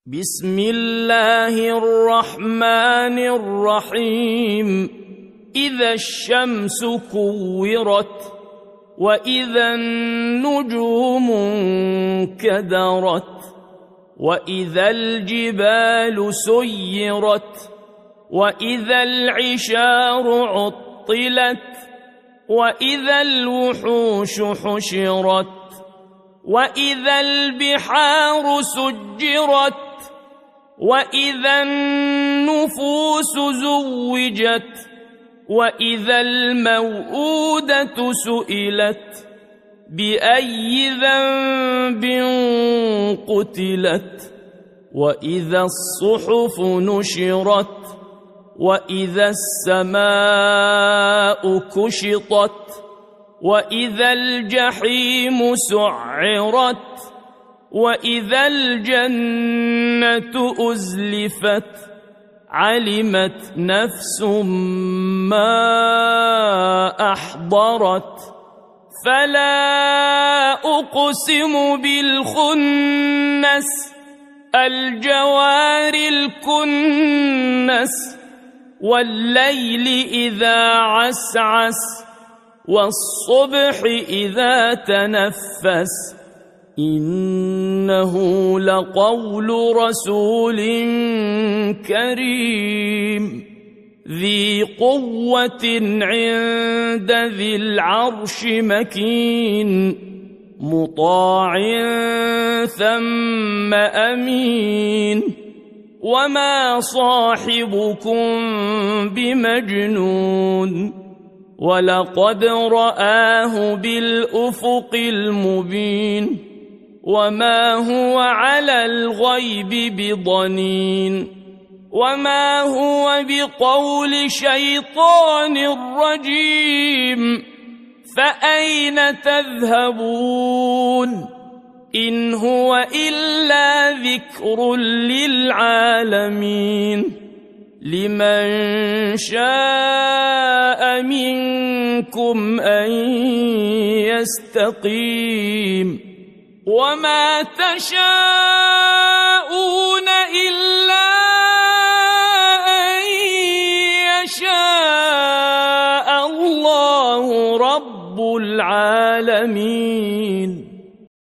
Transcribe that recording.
بسم الله الرحمن الرحيم إذا الشمس كورت وإذا النجوم انكدرت وإذا الجبال سيرت وإذا العشار عطلت وإذا الوحوش حشرت وإذا البحار سجرت وإذا النفوس زوجت وإذا الموءودة سئلت بأي ذنب قتلت وإذا الصحف نشرت وإذا السماء كشطت وإذا الجحيم سعرت وإذا الجنة أزلفت علمت نفس ما أحضرت فلا أقسم بالخنس الجوار الكنس والليل إذا عسعس والصبح إذا تنفس إنه لقول رسول كريم ذي قوة عند ذي العرش مكين مطاع ثم أمين وما صاحبكم بمجنون ولقد رآه بالأفق المبين وما هو على الغيب بضنين وما هو بقول شيطان رجيم فأين تذهبون إن هو إلا ذكر للعالمين لمن شاء منكم أن يستقيم وما تشاءون إلا